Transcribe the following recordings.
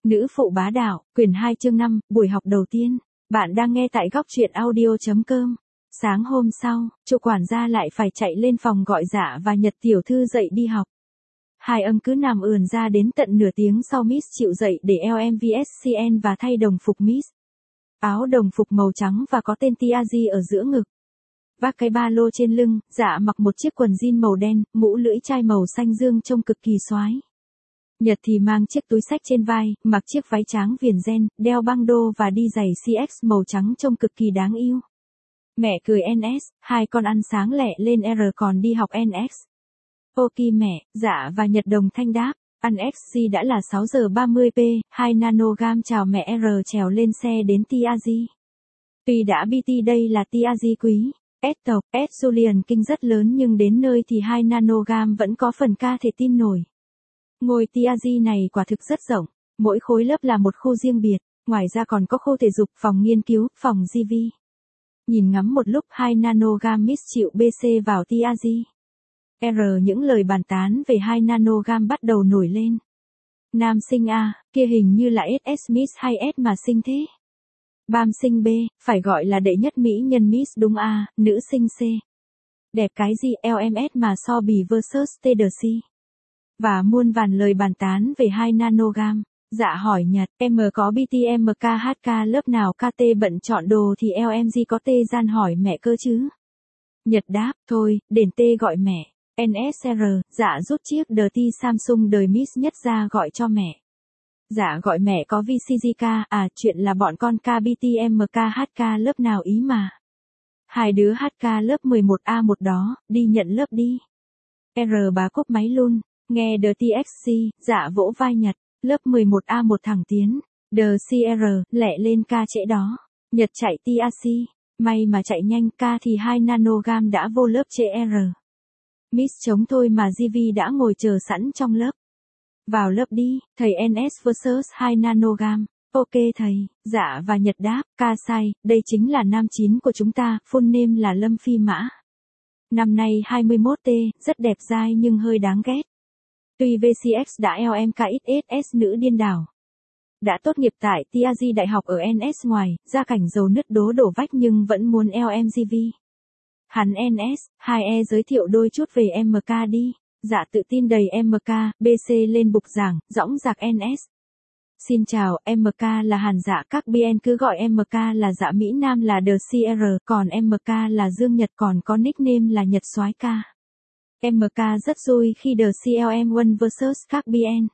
Nữ phụ bá đạo, quyển 2 chương 5, buổi học đầu tiên. Bạn đang nghe tại góc truyện audio.com. Sáng hôm sau, chủ quản gia lại phải chạy lên phòng gọi Dạ và Nhật tiểu thư dậy đi học. Hai ông cứ nằm ườn ra đến tận nửa tiếng sau Miss chịu dậy để LMVSCN và thay đồng phục Miss. Áo đồng phục màu trắng và có tên Tiazi ở giữa ngực. Vác cái ba lô trên lưng, Dạ mặc một chiếc quần jean màu đen, mũ lưỡi chai màu xanh dương trông cực kỳ xoái. Nhật thì mang chiếc túi xách trên vai, mặc chiếc váy trắng viền ren, đeo băng đô và đi giày CX màu trắng trông cực kỳ đáng yêu. Mẹ cười NS, hai con ăn sáng lẹ lên R còn đi học NX. Ok mẹ, Dạ và Nhật đồng thanh đáp, ăn XG đã là 6 giờ 30 p, 2 nanogam chào mẹ R trèo lên xe đến Tiazi. Tuy đã BT đây là Tiazi quý, S tộc, S Julian Kinh rất lớn nhưng đến nơi thì 2 nanogam vẫn có phần ca thể tin nổi. Ngôi Tiazi này quả thực rất rộng, mỗi khối lớp là một khu riêng biệt, ngoài ra còn có khu thể dục, phòng nghiên cứu, phòng GV. Nhìn ngắm một lúc 2 nanogam Miss chịu BC vào Tiazi. Những lời bàn tán về 2 nanogam bắt đầu nổi lên. Nam sinh A, kia hình như là SS Miss hay S mà sinh thế. Bam sinh B, phải gọi là đệ nhất mỹ nhân Miss đúng A, nữ sinh C. Đẹp cái gì LMS mà so bì versus TDC. Và muôn vàn lời bàn tán về 2 nanogam. Dạ hỏi Nhật, em có BTMKHK lớp nào KT bận chọn đồ thì LMG có T gian hỏi mẹ cơ chứ. Nhật đáp, thôi, đền T gọi mẹ. NSR, dạ rút chiếc DT Samsung đời Miss nhất ra gọi cho mẹ. Dạ gọi mẹ có VCGK, chuyện là bọn con KBTMKHK lớp nào ý mà. Hai đứa HK lớp 11A1 đó, đi nhận lớp đi. Bà cúp máy luôn. Nghe DTXC, dạ vỗ vai Nhật, lớp 11A1 thẳng tiến, DCR, lẹ lên ca trễ đó. Nhật chạy TAC, may mà chạy nhanh ca thì 2 nanogam đã vô lớp trễ R. Miss chống thôi mà GV đã ngồi chờ sẵn trong lớp. Vào lớp đi, thầy NS versus 2 nanogam. Ok thầy, dạ và Nhật đáp, ca sai, đây chính là nam chín của chúng ta, full name là Lâm Phi Mã. Năm nay 21T, rất đẹp dai nhưng hơi đáng ghét. Tuy VCX đã LMKXS nữ điên đảo. Đã tốt nghiệp tại Tiazi Đại học ở NS ngoài, gia cảnh giàu nứt đố đổ vách nhưng vẫn muốn LMGV. Hắn NS, 2E giới thiệu đôi chút về MK đi. Dạ tự tin đầy MK, BC lên bục giảng, dõng dạc NS. Xin chào, MK là Hàn Dạ, các BN cứ gọi MK là Dạ Mỹ Nam là DCR, còn MK là Dương Nhật, còn có nickname là Nhật Soái Ca. MK rất vui khi DCLM1 versus các BN.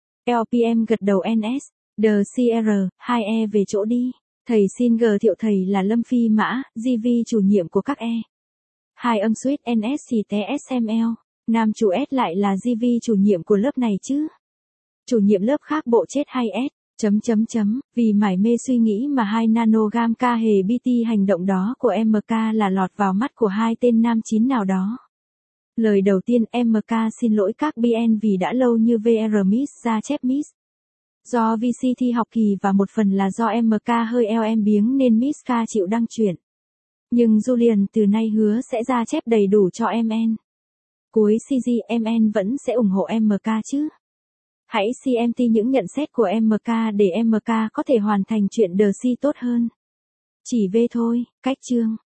LPM gật đầu NS, DCR, 2E về chỗ đi. Thầy xin thiệu thầy là Lâm Phi Mã, GV chủ nhiệm của các E. Hai âm suýt NS thì TSML, nam chủ S lại là GV chủ nhiệm của lớp này chứ. Chủ nhiệm lớp khác bộ chết hay S, vì mải mê suy nghĩ mà 2 nanogam ca hề BT hành động đó của MK là lọt vào mắt của hai tên nam chín nào đó. Lời đầu tiên MK xin lỗi các BN vì đã lâu như VR Miss ra chép Miss. Do VC thi học kỳ và một phần là do MK hơi LM biếng nên Miss K chịu đăng chuyển. Nhưng Julian từ nay hứa sẽ ra chép đầy đủ cho MN. Cuối CG MN vẫn sẽ ủng hộ MK chứ. Hãy CMT những nhận xét của MK để MK có thể hoàn thành chuyện DC tốt hơn. Chỉ V thôi, cách chương.